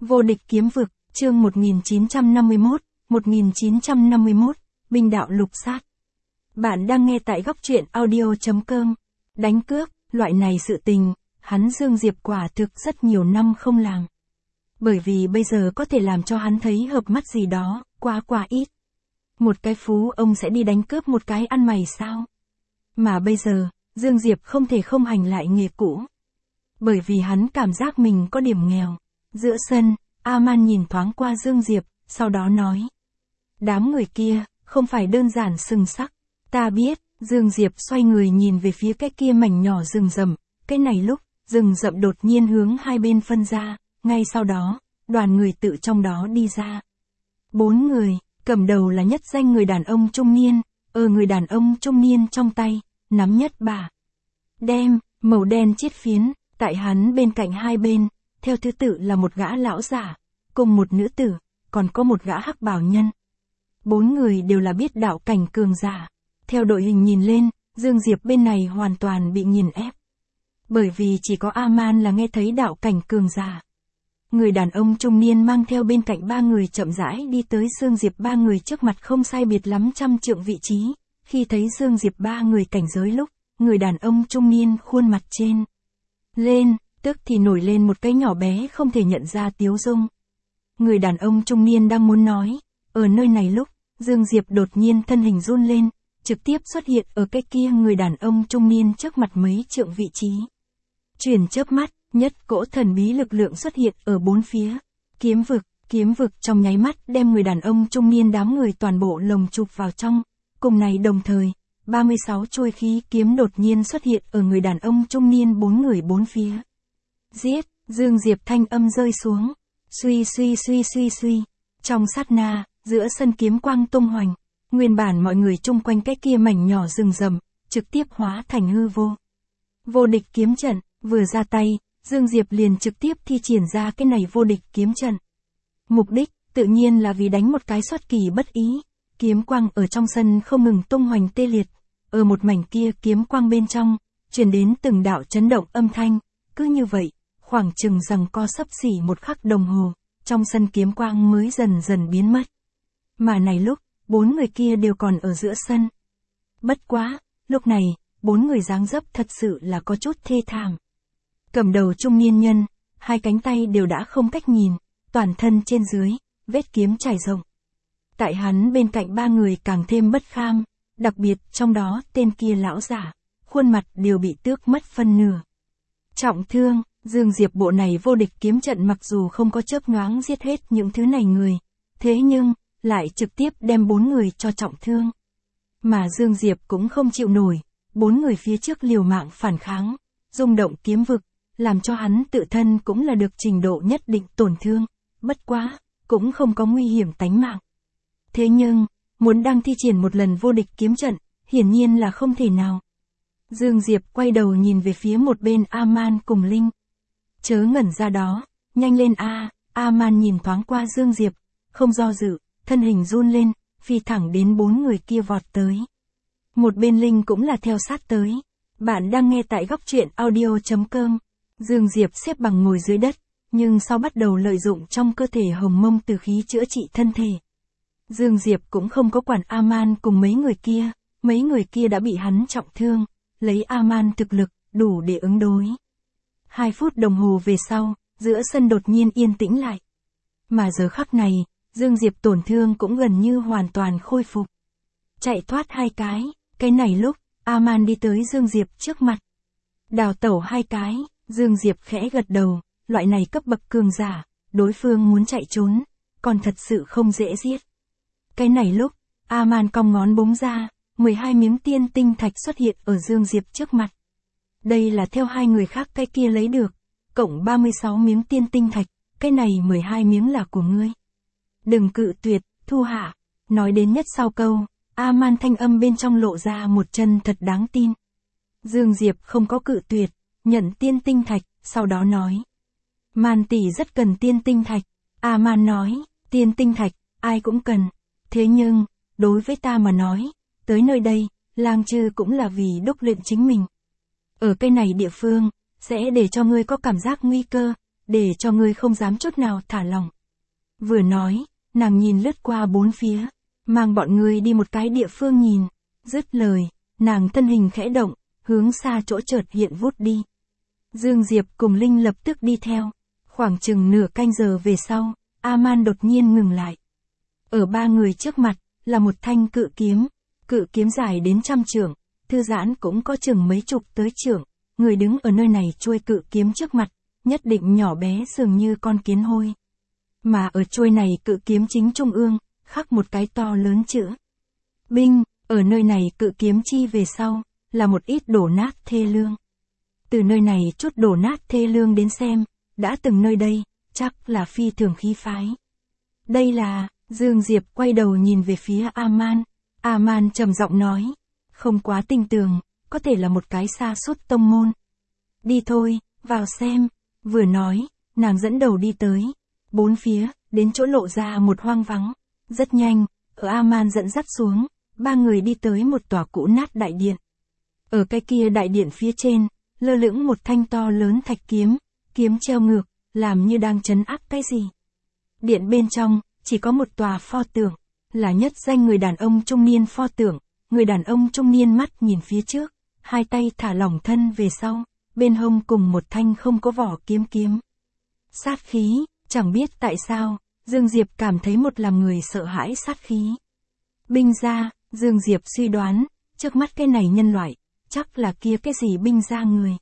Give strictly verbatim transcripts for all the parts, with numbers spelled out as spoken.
Vô địch kiếm vực, chương một nghìn chín trăm năm mươi mốt, một nghìn chín trăm năm mươi mốt, binh đạo lục sát. Bạn đang nghe tại góc truyện audio chấm com. Đánh cướp, loại này sự tình, hắn Dương Diệp quả thực rất nhiều năm không làm. Bởi vì bây giờ có thể làm cho hắn thấy hợp mắt gì đó, quá quá ít. Một cái phú ông sẽ đi đánh cướp một cái ăn mày sao? Mà bây giờ, Dương Diệp không thể không hành lại nghề cũ. Bởi vì hắn cảm giác mình có điểm nghèo. Giữa sân, A-man nhìn thoáng qua Dương Diệp, sau đó nói. Đám người kia, không phải đơn giản sừng sắc. Ta biết, Dương Diệp xoay người nhìn về phía cái kia mảnh nhỏ rừng rậm. Cái này lúc, rừng rậm đột nhiên hướng hai bên phân ra, ngay sau đó, đoàn người tự trong đó đi ra. Bốn người, cầm đầu là nhất danh người đàn ông trung niên, ở người đàn ông trung niên trong tay, nắm nhất bà. Đem, màu đen chiết phiến, tại hắn bên cạnh hai bên, theo thứ tự là một gã lão giả, cùng một nữ tử, còn có một gã hắc bào nhân. Bốn người đều là biết đạo cảnh cường giả. Theo đội hình nhìn lên, Dương Diệp bên này hoàn toàn bị nghiền ép. Bởi vì chỉ có A-man là nghe thấy đạo cảnh cường giả. Người đàn ông trung niên mang theo bên cạnh ba người chậm rãi đi tới Dương Diệp ba người trước mặt không sai biệt lắm trăm trượng vị trí. Khi thấy Dương Diệp ba người cảnh giới lúc, người đàn ông trung niên khuôn mặt trên lên, tức thì nổi lên một cái nhỏ bé không thể nhận ra tiếu dung. Người đàn ông trung niên đang muốn nói, ở nơi này lúc, Dương Diệp đột nhiên thân hình run lên, trực tiếp xuất hiện ở cái kia người đàn ông trung niên trước mặt mấy trượng vị trí. Chuyển chớp mắt, nhất cỗ thần bí lực lượng xuất hiện ở bốn phía. Kiếm vực, kiếm vực trong nháy mắt đem người đàn ông trung niên đám người toàn bộ lồng chụp vào trong. Cùng này đồng thời, ba mươi sáu chuôi khí kiếm đột nhiên xuất hiện ở người đàn ông trung niên bốn người bốn phía. Giết, Dương Diệp thanh âm rơi xuống. Suy suy suy suy suy. Trong sát na, giữa sân kiếm quang tung hoành. Nguyên bản mọi người chung quanh cái kia mảnh nhỏ rừng rậm, trực tiếp hóa thành hư vô. Vô địch kiếm trận, vừa ra tay, Dương Diệp liền trực tiếp thi triển ra cái này vô địch kiếm trận. Mục đích, tự nhiên là vì đánh một cái xuất kỳ bất ý. Kiếm quang ở trong sân không ngừng tung hoành tê liệt. Ở một mảnh kia kiếm quang bên trong, truyền đến từng đạo chấn động âm thanh. Cứ như vậy, khoảng chừng rằng co sấp xỉ một khắc đồng hồ, trong sân kiếm quang mới dần dần biến mất. Mà này lúc, bốn người kia đều còn ở giữa sân. Bất quá, lúc này, bốn người dáng dấp thật sự là có chút thê thảm. Cầm đầu trung niên nhân, hai cánh tay đều đã không cách nhìn, toàn thân trên dưới, vết kiếm trải rộng. Tại hắn bên cạnh ba người càng thêm bất kham, đặc biệt trong đó tên kia lão giả, khuôn mặt đều bị tước mất phân nửa. Trọng thương, Dương Diệp bộ này vô địch kiếm trận mặc dù không có chớp nhoáng giết hết những thứ này người, thế nhưng, lại trực tiếp đem bốn người cho trọng thương. Mà Dương Diệp cũng không chịu nổi, bốn người phía trước liều mạng phản kháng, rung động kiếm vực, làm cho hắn tự thân cũng là được trình độ nhất định tổn thương, bất quá, cũng không có nguy hiểm tánh mạng. Thế nhưng, muốn đang thi triển một lần vô địch kiếm trận, hiển nhiên là không thể nào. Dương Diệp quay đầu nhìn về phía một bên A-man cùng Linh. Chớ ngẩn ra đó, nhanh lên a, A-man nhìn thoáng qua Dương Diệp, không do dự, thân hình run lên, phi thẳng đến bốn người kia vọt tới. Một bên Linh cũng là theo sát tới. Bạn đang nghe tại góc truyện audio chấm com. Dương Diệp xếp bằng ngồi dưới đất, nhưng sau bắt đầu lợi dụng trong cơ thể hồng mông từ khí chữa trị thân thể. Dương Diệp cũng không có quản A-man cùng mấy người kia, mấy người kia đã bị hắn trọng thương, lấy A-man thực lực, đủ để ứng đối. Hai phút đồng hồ về sau, giữa sân đột nhiên yên tĩnh lại. Mà giờ khắc này, Dương Diệp tổn thương cũng gần như hoàn toàn khôi phục. Chạy thoát hai cái, cái này lúc, A-man đi tới Dương Diệp trước mặt. Đào tẩu hai cái, Dương Diệp khẽ gật đầu, loại này cấp bậc cường giả, đối phương muốn chạy trốn, còn thật sự không dễ giết. Cái này lúc, A-man cong ngón búng ra, mười hai miếng tiên tinh thạch xuất hiện ở Dương Diệp trước mặt. Đây là theo hai người khác cái kia lấy được, cộng ba mươi sáu miếng tiên tinh thạch, cái này mười hai miếng là của ngươi. Đừng cự tuyệt, thu hạ. Nói đến nhất sau câu, A-man thanh âm bên trong lộ ra một chân thật đáng tin. Dương Diệp không có cự tuyệt, nhận tiên tinh thạch, sau đó nói. Man tỷ rất cần tiên tinh thạch. A-man nói, tiên tinh thạch, ai cũng cần. Thế nhưng, đối với ta mà nói, tới nơi đây, lang chư cũng là vì đúc luyện chính mình. Ở cái này địa phương, sẽ để cho ngươi có cảm giác nguy cơ, để cho ngươi không dám chút nào thả lỏng. Vừa nói, nàng nhìn lướt qua bốn phía, mang bọn ngươi đi một cái địa phương nhìn. Dứt lời, nàng thân hình khẽ động, hướng xa chỗ chợt hiện vút đi. Dương Diệp cùng Linh lập tức đi theo. Khoảng chừng nửa canh giờ về sau, A-man đột nhiên ngừng lại. Ở ba người trước mặt, là một thanh cự kiếm. Cự kiếm dài đến trăm trượng, thư giãn cũng có chừng mấy chục tới trượng. Người đứng ở nơi này chuôi cự kiếm trước mặt, nhất định nhỏ bé dường như con kiến hôi. Mà ở chuôi này cự kiếm chính trung ương, khắc một cái to lớn chữ Binh. Ở nơi này cự kiếm chi về sau, là một ít đổ nát thê lương. Từ nơi này chút đổ nát thê lương đến xem, đã từng nơi đây, chắc là phi thường khí phái. Đây là, Dương Diệp quay đầu nhìn về phía A-man. A-man trầm giọng nói, không quá tinh tường, có thể là một cái sa sút tông môn. Đi thôi, vào xem. Vừa nói, nàng dẫn đầu đi tới. Bốn phía, đến chỗ lộ ra một hoang vắng. Rất nhanh, ở A-man dẫn dắt xuống, ba người đi tới một tòa cũ nát đại điện. Ở cái kia đại điện phía trên, lơ lửng một thanh to lớn thạch kiếm, kiếm treo ngược, làm như đang trấn áp cái gì. Điện bên trong, chỉ có một tòa pho tượng, là nhất danh người đàn ông trung niên pho tượng. Người đàn ông trung niên mắt nhìn phía trước, hai tay thả lỏng thân về sau, bên hông cùng một thanh không có vỏ kiếm kiếm. Sát khí, chẳng biết tại sao, Dương Diệp cảm thấy một làm người sợ hãi sát khí. Binh gia, Dương Diệp suy đoán, trước mắt cái này nhân loại, chắc là kia cái gì binh gia người.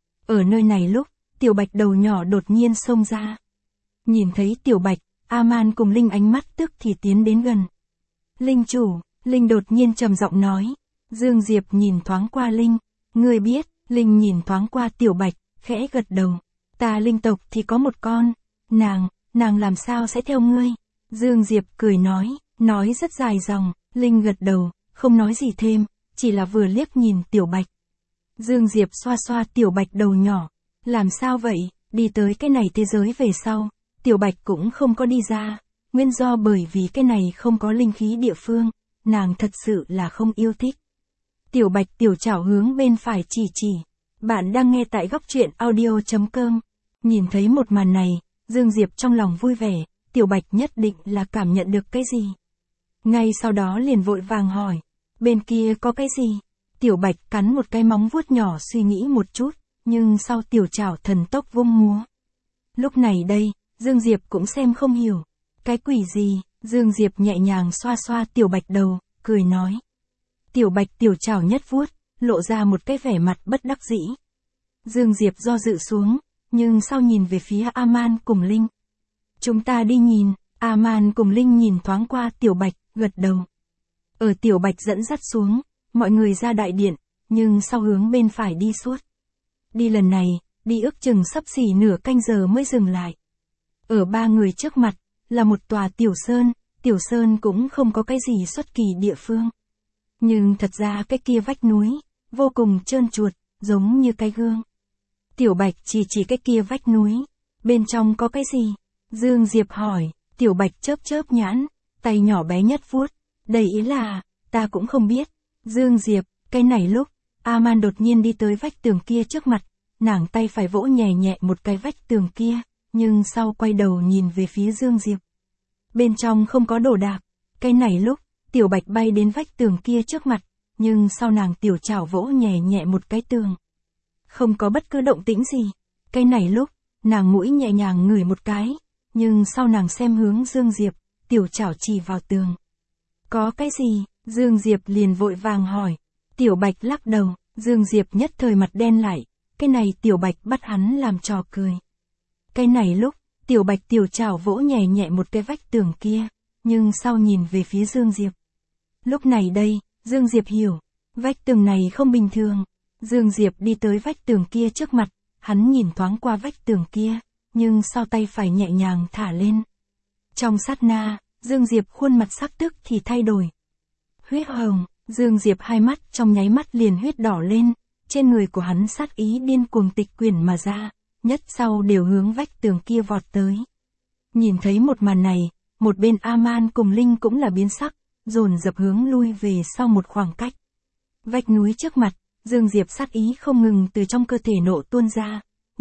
Ở nơi này lúc, Tiểu Bạch đầu nhỏ đột nhiên xông ra. Nhìn thấy Tiểu Bạch, A-man cùng Linh ánh mắt tức thì tiến đến gần. Linh chủ, Linh đột nhiên trầm giọng nói. Dương Diệp nhìn thoáng qua Linh, ngươi biết. Linh nhìn thoáng qua Tiểu Bạch, khẽ gật đầu. Ta Linh tộc thì có một con, nàng, nàng làm sao sẽ theo ngươi? Dương Diệp cười nói, nói rất dài dòng. Linh gật đầu, không nói gì thêm, chỉ là vừa liếc nhìn Tiểu Bạch. Dương Diệp xoa xoa Tiểu Bạch đầu nhỏ. Làm sao vậy, đi tới cái này thế giới về sau, Tiểu Bạch cũng không có đi ra. Nguyên do bởi vì cái này không có linh khí địa phương, nàng thật sự là không yêu thích. Tiểu Bạch tiểu chảo hướng bên phải chỉ chỉ. Bạn đang nghe tại góc truyện audio chấm com. Nhìn thấy một màn này, Dương Diệp trong lòng vui vẻ, Tiểu Bạch nhất định là cảm nhận được cái gì. Ngay sau đó liền vội vàng hỏi, bên kia có cái gì? Tiểu Bạch cắn một cái móng vuốt nhỏ suy nghĩ một chút, nhưng sau tiểu chảo thần tốc vung múa. Lúc này đây, Dương Diệp cũng xem không hiểu. Cái quỷ gì? Dương Diệp nhẹ nhàng xoa xoa Tiểu Bạch đầu, cười nói. Tiểu Bạch tiểu chảo nhất vuốt, lộ ra một cái vẻ mặt bất đắc dĩ. Dương Diệp do dự xuống, nhưng sau nhìn về phía A-man cùng Linh. Chúng ta đi nhìn. A-man cùng Linh nhìn thoáng qua Tiểu Bạch, gật đầu. Ở Tiểu Bạch dẫn dắt xuống, mọi người ra đại điện, nhưng sau hướng bên phải đi suốt. Đi lần này, đi ước chừng sắp xỉ nửa canh giờ mới dừng lại. Ở ba người trước mặt, là một tòa tiểu sơn, tiểu sơn cũng không có cái gì xuất kỳ địa phương. Nhưng thật ra cái kia vách núi, vô cùng trơn truột, giống như cái gương. Tiểu Bạch chỉ chỉ cái kia vách núi, bên trong có cái gì? Dương Diệp hỏi, Tiểu Bạch chớp chớp nhãn, tay nhỏ bé nhất vuốt, đầy ý là, ta cũng không biết. Dương Diệp, cái này lúc, A-man đột nhiên đi tới vách tường kia trước mặt, nàng tay phải vỗ nhẹ nhẹ một cái vách tường kia, nhưng sau quay đầu nhìn về phía Dương Diệp. Bên trong không có đồ đạc, cái này lúc, Tiểu Bạch bay đến vách tường kia trước mặt, nhưng sau nàng tiểu chảo vỗ nhẹ nhẹ một cái tường. Không có bất cứ động tĩnh gì, cái này lúc, nàng mũi nhẹ nhàng ngửi một cái, nhưng sau nàng xem hướng Dương Diệp, tiểu chảo chỉ vào tường. Có cái gì? Dương Diệp liền vội vàng hỏi. Tiểu Bạch lắc đầu, Dương Diệp nhất thời mặt đen lại, cái này Tiểu Bạch bắt hắn làm trò cười. Cái này lúc, Tiểu Bạch tiểu chảo vỗ nhẹ nhẹ một cái vách tường kia, nhưng sau nhìn về phía Dương Diệp. Lúc này đây, Dương Diệp hiểu, vách tường này không bình thường. Dương Diệp đi tới vách tường kia trước mặt, hắn nhìn thoáng qua vách tường kia, nhưng sau tay phải nhẹ nhàng thả lên. Trong sát na, Dương Diệp khuôn mặt sắc tức thì thay đổi. Huyết hồng, Dương Diệp hai mắt trong nháy mắt liền huyết đỏ lên, trên người của hắn sát ý điên cuồng tịch quyển mà ra, nhất sau đều hướng vách tường kia vọt tới. Nhìn thấy một màn này, một bên A-man cùng Linh cũng là biến sắc, dồn dập hướng lui về sau một khoảng cách. Vách núi trước mặt, Dương Diệp sát ý không ngừng từ trong cơ thể nộ tuôn ra,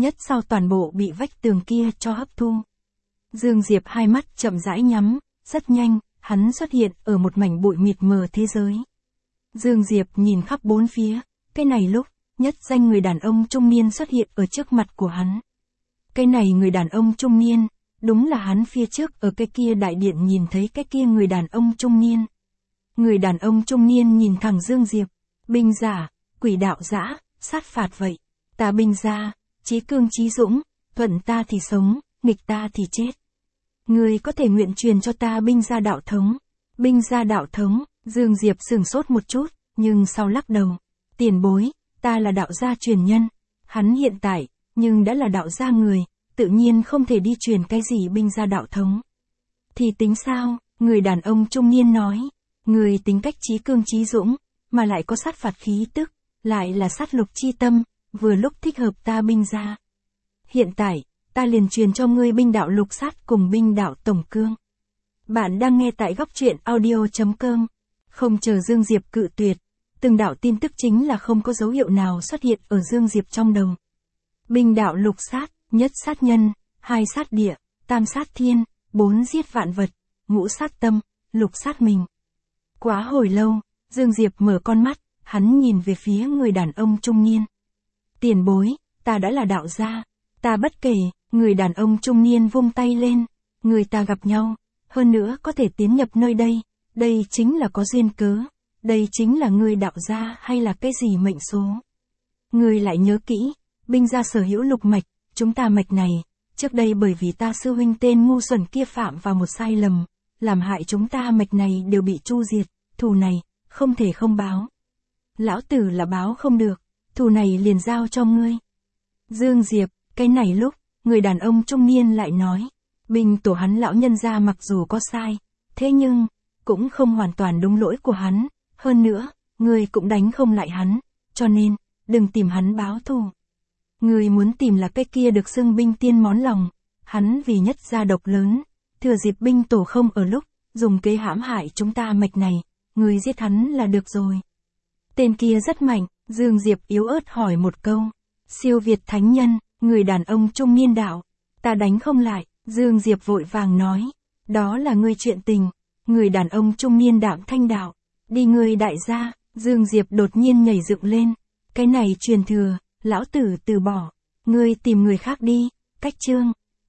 nhất sau toàn bộ bị vách tường kia cho hấp thu. Dương Diệp hai mắt chậm rãi nhắm, rất nhanh, hắn xuất hiện ở một mảnh bụi mịt mờ thế giới. Dương Diệp nhìn khắp bốn phía, cái này lúc, nhất danh người đàn ông trung niên xuất hiện ở trước mặt của hắn. Cái này người đàn ông trung niên, đúng là hắn phía trước ở cái kia đại điện nhìn thấy cái kia người đàn ông trung niên. Người đàn ông trung niên nhìn thẳng Dương Diệp, binh giả, quỷ đạo dã, sát phạt vậy. Ta binh gia, chí cương chí dũng, thuận ta thì sống, nghịch ta thì chết. Ngươi có thể nguyện truyền cho ta binh gia đạo thống. Binh gia đạo thống, Dương Diệp sửng sốt một chút, nhưng sau lắc đầu. Tiền bối, ta là đạo gia truyền nhân. Hắn hiện tại, nhưng đã là đạo gia người, tự nhiên không thể đi truyền cái gì binh gia đạo thống. Thì tính sao, người đàn ông trung niên nói. Người tính cách chí cương chí dũng, mà lại có sát phạt khí tức, lại là sát lục chi tâm, vừa lúc thích hợp ta binh gia. Hiện tại, ta liền truyền cho ngươi binh đạo lục sát cùng binh đạo tổng cương. Bạn đang nghe tại góc truyện audio chấm com. Không chờ Dương Diệp cự tuyệt, từng đạo tin tức chính là không có dấu hiệu nào xuất hiện ở Dương Diệp trong đầu. Binh đạo lục sát, nhất sát nhân, hai sát địa, tam sát thiên, bốn giết vạn vật, ngũ sát tâm, lục sát mình. Quá hồi lâu, Dương Diệp mở con mắt, hắn nhìn về phía người đàn ông trung niên. Tiền bối, ta đã là đạo gia, ta bất kể, người đàn ông trung niên vung tay lên, người ta gặp nhau, hơn nữa có thể tiến nhập nơi đây, đây chính là có duyên cớ, đây chính là người đạo gia hay là cái gì mệnh số. Người lại nhớ kỹ, binh gia sở hữu lục mạch, chúng ta mạch này, trước đây bởi vì ta sư huynh tên ngu xuẩn kia phạm vào một sai lầm, làm hại chúng ta mạch này đều bị tru diệt, thù này, không thể không báo. Lão tử là báo không được, thù này liền giao cho ngươi. Dương Diệp, cái này lúc, người đàn ông trung niên lại nói, binh tổ hắn lão nhân gia mặc dù có sai, thế nhưng, cũng không hoàn toàn đúng lỗi của hắn, hơn nữa, ngươi cũng đánh không lại hắn, cho nên, đừng tìm hắn báo thù. Ngươi muốn tìm là cái kia được xưng binh tiên món lòng, hắn vì nhất gia độc lớn, thừa dịp binh tổ không ở lúc, dùng kế hãm hại chúng ta mạch này, ngươi giết hắn là được rồi. Tên kia rất mạnh, Dương Diệp yếu ớt hỏi một câu. Siêu việt thánh nhân, người đàn ông trung niên đạo. Ta đánh không lại, Dương Diệp vội vàng nói. Đó là ngươi chuyện tình. Người đàn ông trung niên đạm thanh đạo. Đi ngươi đại gia, Dương Diệp đột nhiên nhảy dựng lên. Cái này truyền thừa, lão tử từ bỏ. Ngươi tìm người khác đi, cách chương.